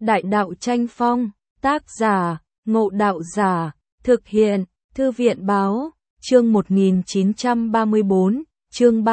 Đại đạo tranh phong, tác giả, Ngộ Đạo Giả, thực hiện, Thư viện báo, chương 1934, chương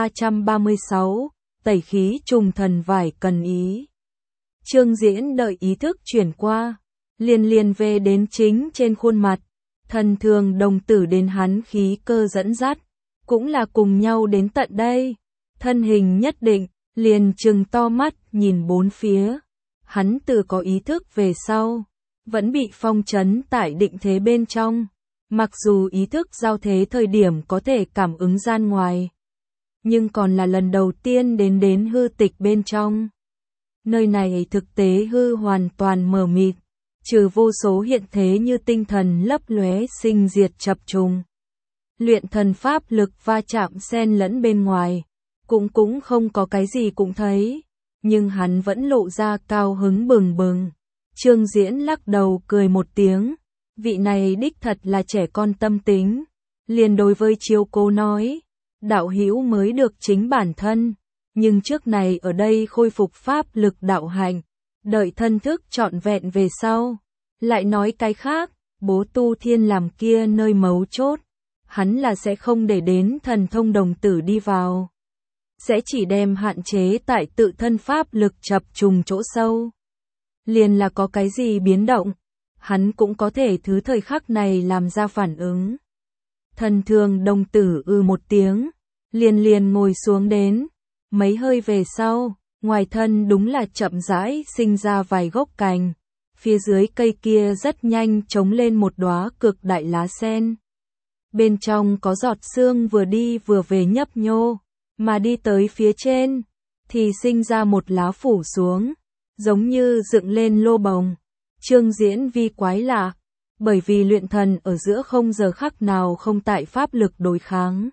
336, tẩy khí trùng thần vải cần ý. Chương diễn đợi ý thức chuyển qua, liền về đến chính trên khuôn mặt, thần thường đồng tử đến hắn khí cơ dẫn dắt, cũng là cùng nhau đến tận đây, thân hình nhất định, liền trừng to mắt nhìn bốn phía. Hắn từ có ý thức về sau, vẫn bị phong trấn tại định thế bên trong, mặc dù ý thức giao thế thời điểm có thể cảm ứng gian ngoài, nhưng còn là lần đầu tiên đến hư tịch bên trong. Nơi này thực tế hư hoàn toàn mờ mịt, trừ vô số hiện thế như tinh thần lấp lóe sinh diệt chập trùng. Luyện thần pháp lực va chạm xen lẫn bên ngoài, cũng không có cái gì cũng thấy. Nhưng hắn vẫn lộ ra cao hứng bừng bừng. Trương Diễn lắc đầu cười một tiếng. Vị này đích thật là trẻ con tâm tính. Liền đối với Chiêu Cố nói. Đạo hữu mới được chính bản thân. Nhưng trước này ở đây khôi phục pháp lực đạo hành. Đợi thân thức trọn vẹn về sau. Lại nói cái khác. Bố tu thiên làm kia nơi mấu chốt. Hắn là sẽ không để đến thần thông đồng tử đi vào. Sẽ chỉ đem hạn chế tại tự thân pháp lực chập trùng chỗ sâu. Liền là có cái gì biến động, hắn cũng có thể thứ thời khắc này làm ra phản ứng. Thần thường đồng tử một tiếng, liền ngồi xuống đến, mấy hơi về sau, ngoài thân đúng là chậm rãi sinh ra vài gốc cành, phía dưới cây kia rất nhanh trống lên một đóa cực đại lá sen. Bên trong có giọt sương vừa đi vừa về nhấp nhô. Mà đi tới phía trên, thì sinh ra một lá phủ xuống, giống như dựng lên lô bồng. Trương Diễn vi quái lạ, bởi vì luyện thần ở giữa không giờ khắc nào không tại pháp lực đối kháng.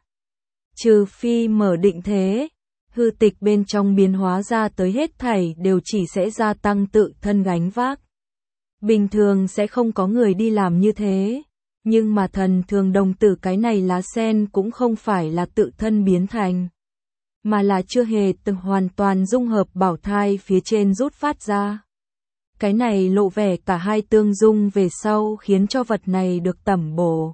Trừ phi mở định thế, hư tịch bên trong biến hóa ra tới hết thảy đều chỉ sẽ gia tăng tự thân gánh vác. Bình thường sẽ không có người đi làm như thế, nhưng mà thần thường đồng tử cái này lá sen cũng không phải là tự thân biến thành. Mà là chưa hề từng hoàn toàn dung hợp bảo thai phía trên rút phát ra. Cái này lộ vẻ cả hai tương dung về sau khiến cho vật này được tẩm bổ.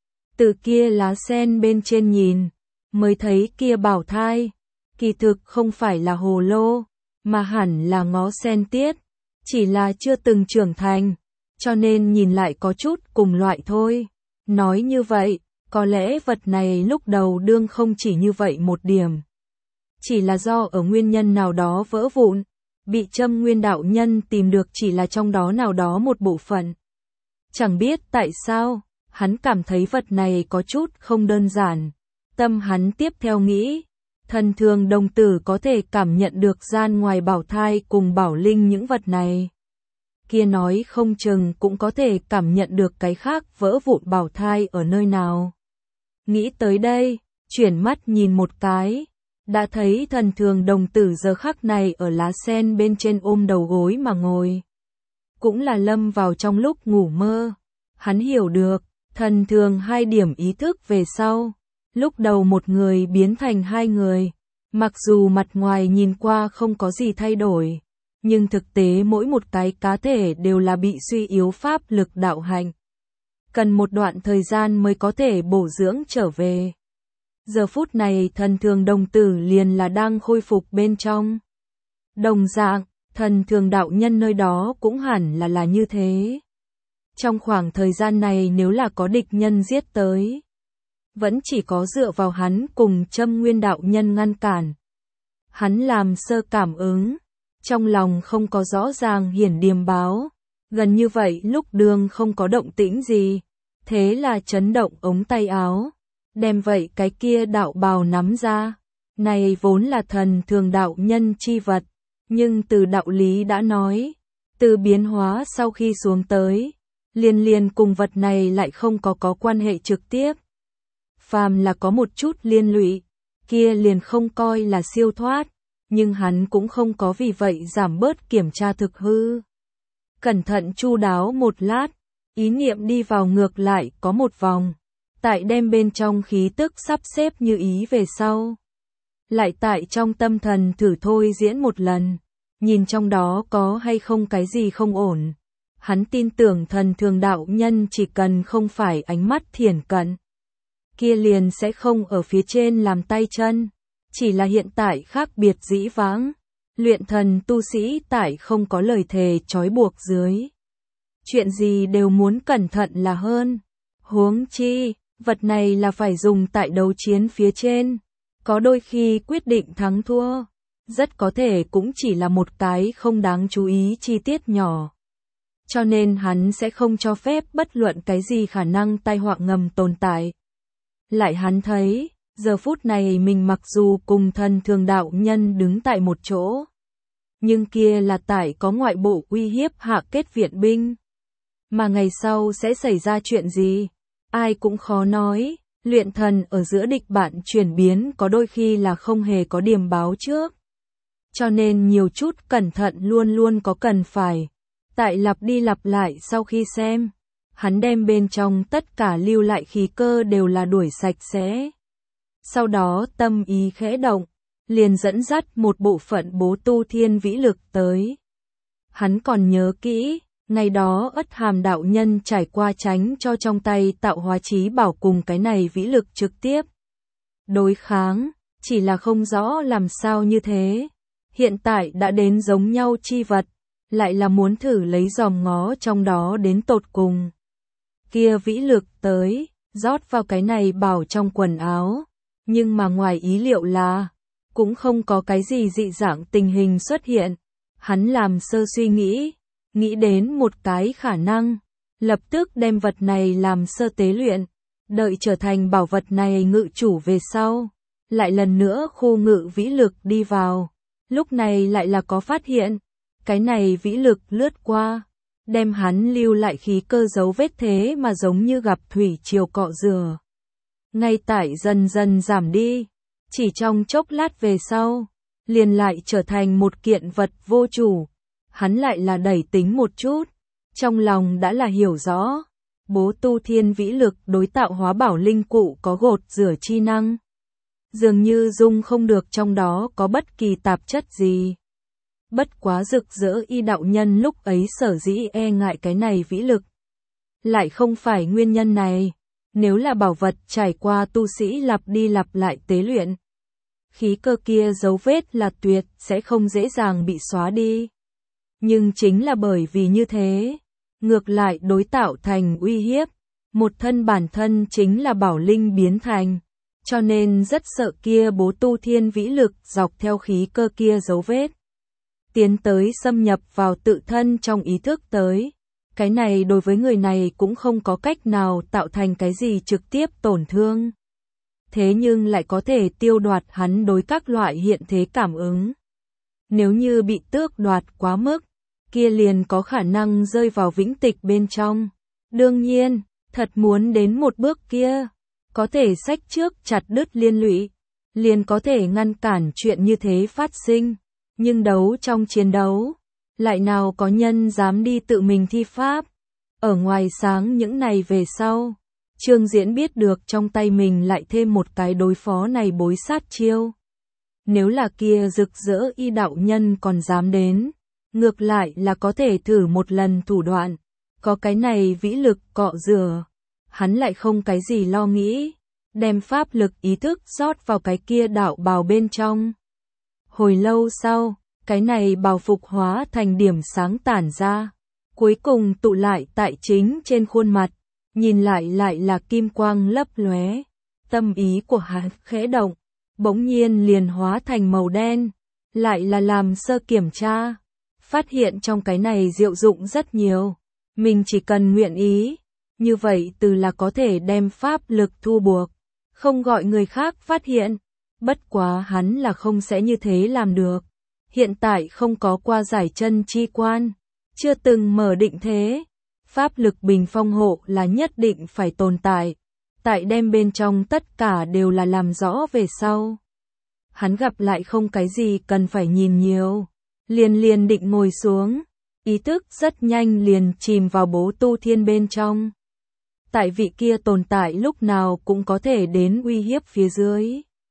Từ kia lá sen bên trên nhìn, mới thấy kia bảo thai, kỳ thực không phải là hồ lô, mà hẳn là ngó sen tiết, chỉ là chưa từng trưởng thành, cho nên nhìn lại có chút cùng loại thôi. Nói như vậy, có lẽ vật này lúc đầu đương không chỉ như vậy một điểm. Chỉ là do ở nguyên nhân nào đó vỡ vụn, bị Châm Nguyên đạo nhân tìm được chỉ là trong đó nào đó một bộ phận. Chẳng biết tại sao, hắn cảm thấy vật này có chút không đơn giản. Tâm hắn tiếp theo nghĩ, thần thường đồng tử có thể cảm nhận được gian ngoài bảo thai cùng bảo linh những vật này. Kia nói không chừng cũng có thể cảm nhận được cái khác vỡ vụn bảo thai ở nơi nào. Nghĩ tới đây, chuyển mắt nhìn một cái. Đã thấy thần thường đồng tử giờ khắc này ở lá sen bên trên ôm đầu gối mà ngồi. Cũng là lâm vào trong lúc ngủ mơ. Hắn hiểu được, thần thường hai điểm ý thức về sau. Lúc đầu một người biến thành hai người. Mặc dù mặt ngoài nhìn qua không có gì thay đổi. Nhưng thực tế mỗi một cái cá thể đều là bị suy yếu pháp lực đạo hành. Cần một đoạn thời gian mới có thể bổ dưỡng trở về. Giờ phút này thần thường đồng tử liền là đang khôi phục bên trong. Đồng dạng, thần thường đạo nhân nơi đó cũng hẳn là như thế. Trong khoảng thời gian này nếu là có địch nhân giết tới, vẫn chỉ có dựa vào hắn cùng Châm Nguyên đạo nhân ngăn cản. Hắn làm sơ cảm ứng, trong lòng không có rõ ràng hiển điềm báo, gần như vậy lúc đường không có động tĩnh gì, thế là chấn động ống tay áo. Đem vậy cái kia đạo bào nắm ra, này vốn là thần thường đạo nhân chi vật, nhưng từ đạo lý đã nói, từ biến hóa sau khi xuống tới, liền cùng vật này lại không có quan hệ trực tiếp. Phàm là có một chút liên lụy, kia liền không coi là siêu thoát, nhưng hắn cũng không có vì vậy giảm bớt kiểm tra thực hư. Cẩn thận chu đáo một lát, ý niệm đi vào ngược lại có một vòng. Tại đem bên trong khí tức sắp xếp như ý về sau. Lại tại trong tâm thần thử thôi diễn một lần. nhìn trong đó có hay không cái gì không ổn. Hắn tin tưởng thần thường đạo nhân chỉ cần không phải ánh mắt thiển cận, kia liền sẽ không ở phía trên làm tay chân. Chỉ là hiện tại khác biệt dĩ vãng, luyện thần tu sĩ tại không có lời thề trói buộc dưới. Chuyện gì đều muốn cẩn thận là hơn. Huống chi, vật này là phải dùng tại đấu chiến phía trên. Có đôi khi quyết định thắng thua, rất có thể cũng chỉ là một cái không đáng chú ý chi tiết nhỏ. Cho nên hắn sẽ không cho phép bất luận cái gì khả năng tai họa ngầm tồn tại. Lại hắn thấy, giờ phút này mình mặc dù cùng thần thường đạo nhân đứng tại một chỗ, nhưng kia là tại có ngoại bộ uy hiếp hạ kết viện binh. Mà ngày sau sẽ xảy ra chuyện gì, ai cũng khó nói. Luyện thần ở giữa địch bạn chuyển biến có đôi khi là không hề có điểm báo trước. Cho nên nhiều chút cẩn thận luôn luôn có cần phải. Tại lặp đi lặp lại sau khi xem, hắn đem bên trong tất cả lưu lại khí cơ đều là đuổi sạch sẽ. Sau đó tâm ý khẽ động, liền dẫn dắt một bộ phận bố tu thiên vĩ lực tới. Hắn còn nhớ kỹ, ngày đó Ất Hàm đạo nhân trải qua tránh cho trong tay tạo hóa chí bảo cùng cái này vĩ lực trực tiếp đối kháng, chỉ là không rõ làm sao như thế. Hiện tại đã đến giống nhau chi vật, lại là muốn thử lấy dòm ngó trong đó đến tột cùng. Kia vĩ lực tới, rót vào cái này bảo trong quần áo, nhưng mà ngoài ý liệu là, cũng không có cái gì dị dạng tình hình xuất hiện. Hắn làm sơ suy nghĩ đến một cái khả năng, lập tức đem vật này làm sơ tế luyện, đợi trở thành bảo vật này ngự chủ về sau, lại lần nữa khu ngự vĩ lực đi vào. Lúc này lại là có phát hiện, cái này vĩ lực lướt qua, đem hắn lưu lại khí cơ dấu vết thế mà giống như gặp thủy triều cọ rửa. Ngay tại dần dần giảm đi, chỉ trong chốc lát về sau, liền lại trở thành một kiện vật vô chủ. Hắn lại là đẩy tính một chút, trong lòng đã là hiểu rõ, bố tu thiên vĩ lực đối tạo hóa bảo linh cụ có gột rửa chi năng. Dường như dung không được trong đó có bất kỳ tạp chất gì. Bất quá rực rỡ y đạo nhân lúc ấy sở dĩ e ngại cái này vĩ lực. Lại không phải nguyên nhân này, nếu là bảo vật trải qua tu sĩ lặp đi lặp lại tế luyện, khí cơ kia dấu vết là tuyệt sẽ không dễ dàng bị xóa đi. Nhưng chính là bởi vì như thế, ngược lại đối tạo thành uy hiếp, một thân bản thân chính là bảo linh biến thành, cho nên rất sợ kia bố tu thiên vĩ lực dọc theo khí cơ kia dấu vết. Tiến tới xâm nhập vào tự thân trong ý thức tới, cái này đối với người này cũng không có cách nào tạo thành cái gì trực tiếp tổn thương. Thế nhưng lại có thể tiêu đoạt hắn đối các loại hiện thế cảm ứng. Nếu như bị tước đoạt quá mức, kia liền có khả năng rơi vào vĩnh tịch bên trong. Đương nhiên, thật muốn đến một bước kia, có thể sách trước chặt đứt liên lụy, liền có thể ngăn cản chuyện như thế phát sinh. Nhưng đấu trong chiến đấu, lại nào có nhân dám đi tự mình thi pháp. Ở ngoài sáng những này về sau, Trương Diễn biết được trong tay mình lại thêm một cái đối phó này bối sát chiêu. Nếu là kia rực rỡ y đạo nhân còn dám đến, ngược lại là có thể thử một lần thủ đoạn, có cái này vĩ lực cọ rửa, hắn lại không cái gì lo nghĩ, đem pháp lực ý thức rót vào cái kia đạo bào bên trong. Hồi lâu sau, cái này bào phục hóa thành điểm sáng tản ra, cuối cùng tụ lại tại chính trên khuôn mặt, nhìn lại là kim quang lấp lóe. Tâm ý của hắn khẽ động, bỗng nhiên liền hóa thành màu đen, lại là làm sơ kiểm tra, phát hiện trong cái này diệu dụng rất nhiều, mình chỉ cần nguyện ý, như vậy từ là có thể đem pháp lực thu buộc, không gọi người khác phát hiện. Bất quá hắn là không sẽ như thế làm được. Hiện tại không có qua giải chân chi quan, chưa từng mở định thế. Pháp lực bình phong hộ là nhất định phải tồn tại. Tại đem bên trong tất cả đều là làm rõ về sau. Hắn gặp lại không cái gì cần phải nhìn nhiều. Liền định ngồi xuống. Ý thức rất nhanh liền chìm vào bố tu thiên bên trong. Tại vị kia tồn tại lúc nào cũng có thể đến uy hiếp phía dưới.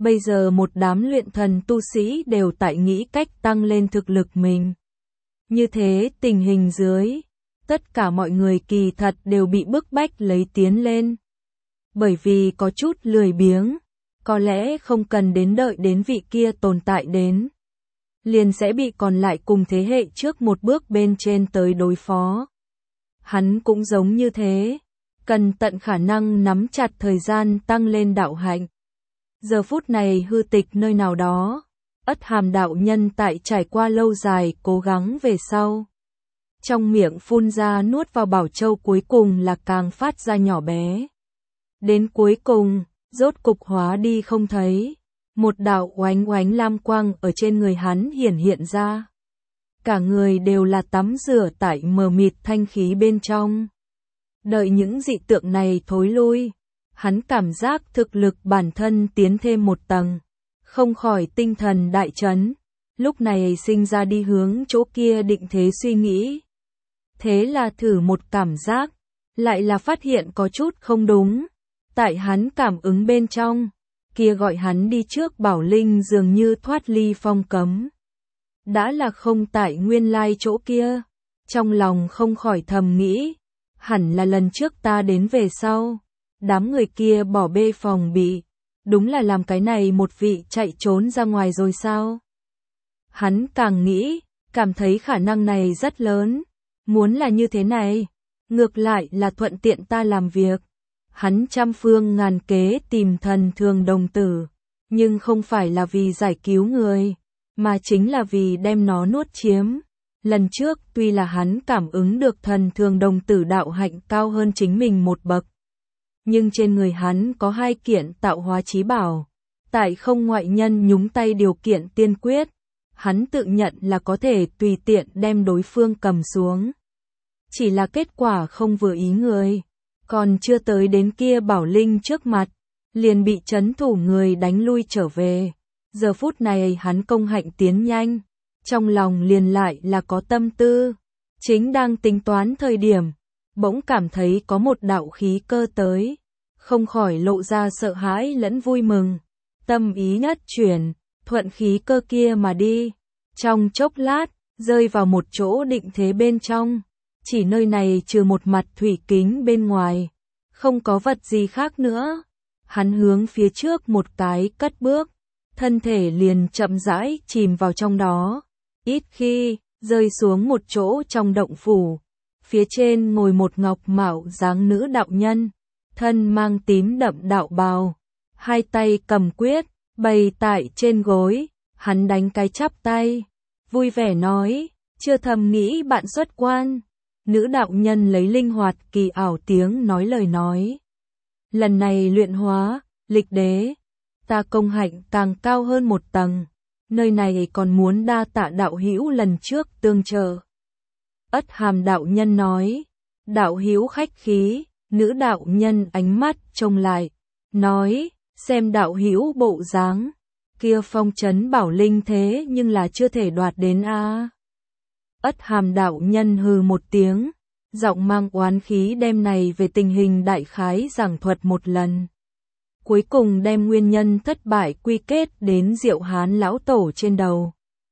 Bây giờ một đám luyện thần tu sĩ đều tại nghĩ cách tăng lên thực lực mình. Như thế tình hình dưới, tất cả mọi người kỳ thật đều bị bức bách lấy tiến lên. Bởi vì có chút lười biếng, có lẽ không cần đến đợi đến vị kia tồn tại đến, liền sẽ bị còn lại cùng thế hệ trước một bước bên trên tới đối phó. Hắn cũng giống như thế, cần tận khả năng nắm chặt thời gian tăng lên đạo hạnh. Giờ phút này hư tịch nơi nào đó, Ất Hàm đạo nhân tại trải qua lâu dài cố gắng về sau. Trong miệng phun ra nuốt vào bảo châu cuối cùng là càng phát ra nhỏ bé. Đến cuối cùng, rốt cục hóa đi không thấy. Một đạo oánh oánh lam quang ở trên người hắn hiển hiện ra. Cả người đều là tắm rửa tại mờ mịt thanh khí bên trong. Đợi những dị tượng này thối lui, hắn cảm giác thực lực bản thân tiến thêm một tầng, không khỏi tinh thần đại chấn, lúc này sinh ra đi hướng chỗ kia định thế suy nghĩ. Thế là thử một cảm giác, lại là phát hiện có chút không đúng, tại hắn cảm ứng bên trong, kia gọi hắn đi trước bảo linh dường như thoát ly phong cấm. Đã là không tại nguyên lai chỗ kia, trong lòng không khỏi thầm nghĩ, hẳn là lần trước ta đến về sau, đám người kia bỏ bê phòng bị, đúng là làm cái này một vị chạy trốn ra ngoài rồi sao? Hắn càng nghĩ, cảm thấy khả năng này rất lớn, muốn là như thế này, ngược lại là thuận tiện ta làm việc. Hắn trăm phương ngàn kế tìm thần thường đồng tử, nhưng không phải là vì giải cứu người, mà chính là vì đem nó nuốt chiếm. Lần trước tuy là hắn cảm ứng được thần thường đồng tử đạo hạnh cao hơn chính mình một bậc, nhưng trên người hắn có 2 kiện tạo hóa chí bảo, tại không ngoại nhân nhúng tay điều kiện tiên quyết, hắn tự nhận là có thể tùy tiện đem đối phương cầm xuống. Chỉ là kết quả không vừa ý người, còn chưa tới đến kia bảo linh trước mặt, liền bị trấn thủ người đánh lui trở về. Giờ phút này hắn công hạnh tiến nhanh, trong lòng liền lại là có tâm tư, chính đang tính toán thời điểm, bỗng cảm thấy có một đạo khí cơ tới, không khỏi lộ ra sợ hãi lẫn vui mừng, tâm ý nhất chuyển, thuận khí cơ kia mà đi, trong chốc lát, rơi vào một chỗ định thế bên trong, chỉ nơi này trừ một mặt thủy kính bên ngoài, không có vật gì khác nữa. Hắn hướng phía trước một cái cất bước, thân thể liền chậm rãi chìm vào trong đó, ít khi rơi xuống một chỗ trong động phủ, phía trên ngồi một ngọc mạo dáng nữ đạo nhân, thân mang tím đậm đạo bào, 2 tay cầm quyết, bày tại trên gối, hắn đánh cái chắp tay, vui vẻ nói, chưa thầm nghĩ bạn xuất quan. Nữ đạo nhân lấy linh hoạt kỳ ảo tiếng nói lời nói. Lần này luyện hóa, lịch đế, ta công hạnh càng cao hơn một tầng, nơi này còn muốn đa tạ đạo hữu lần trước tương trợ. Ất Hàm đạo nhân nói, đạo hữu khách khí, nữ đạo nhân ánh mắt trông lại, nói, xem đạo hữu bộ dáng, kia phong trấn bảo linh thế nhưng là chưa thể đoạt đến a. Ất Hàm đạo nhân hừ một tiếng, giọng mang oán khí đem này về tình hình đại khái giảng thuật một lần. Cuối cùng đem nguyên nhân thất bại quy kết đến Diệu Hán lão tổ trên đầu.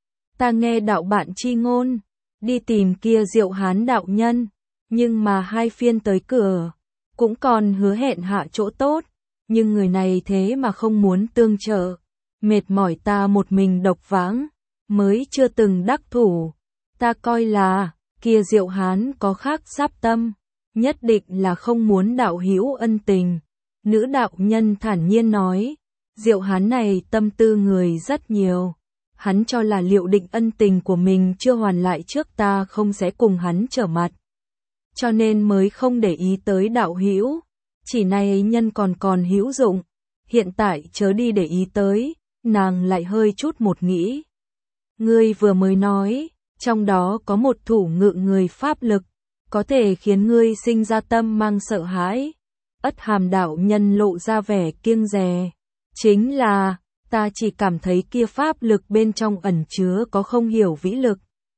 Ta nghe đạo bạn chi ngôn, đi tìm kia Diệu Hán đạo nhân, nhưng mà 2 phiên tới cửa, cũng còn hứa hẹn hạ chỗ tốt, nhưng người này thế mà không muốn tương trợ, mệt mỏi ta một mình độc vãng, mới chưa từng đắc thủ. Ta coi là, kia Diệu Hán có khác sắp tâm, nhất định là không muốn đạo hữu ân tình. Nữ đạo nhân thản nhiên nói, Diệu Hán này tâm tư người rất nhiều, hắn cho là liệu định ân tình của mình chưa hoàn lại trước ta không sẽ cùng hắn trở mặt, cho nên mới không để ý tới đạo hữu, chỉ này nhân còn hữu dụng, hiện tại chớ đi để ý tới. Nàng lại hơi chút một nghĩ, ngươi vừa mới nói, trong đó có một thủ ngự người pháp lực, có thể khiến ngươi sinh ra tâm mang sợ hãi. Ất Hàm đạo nhân lộ ra vẻ kiêng dè, chính là, ta chỉ cảm thấy kia pháp lực bên trong ẩn chứa có không hiểu vĩ lực,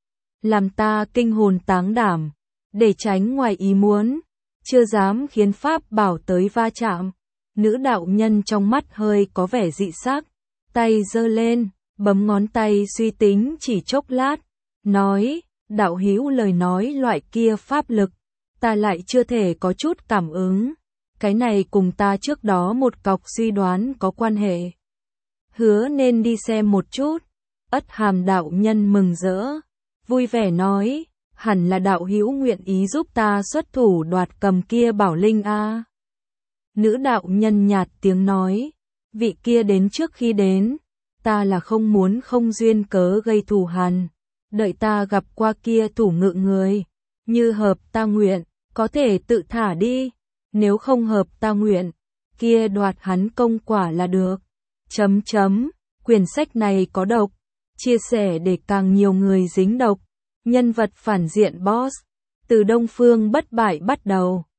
làm ta kinh hồn táng đảm, để tránh ngoài ý muốn, chưa dám khiến pháp bảo tới va chạm. Nữ đạo nhân trong mắt hơi có vẻ dị sắc, tay giơ lên, bấm ngón tay suy tính chỉ chốc lát, nói, đạo hữu lời nói loại kia pháp lực, ta lại chưa thể có chút cảm ứng, cái này cùng ta trước đó một cọc suy đoán có quan hệ. Hứa nên đi xem một chút. Ất Hàm đạo nhân mừng rỡ, vui vẻ nói, hẳn là đạo hữu nguyện ý giúp ta xuất thủ đoạt cầm kia bảo linh a. Nữ đạo nhân nhạt tiếng nói, vị kia đến trước khi đến, ta là không muốn không duyên cớ gây thù hằn, đợi ta gặp qua kia thủ ngự người, như hợp ta nguyện, có thể tự thả đi, nếu không hợp ta nguyện, kia đoạt hắn công quả là được. Quyển sách này có độc, chia sẻ để càng nhiều người dính độc. Nhân vật phản diện boss, từ Đông Phương Bất Bại bắt đầu.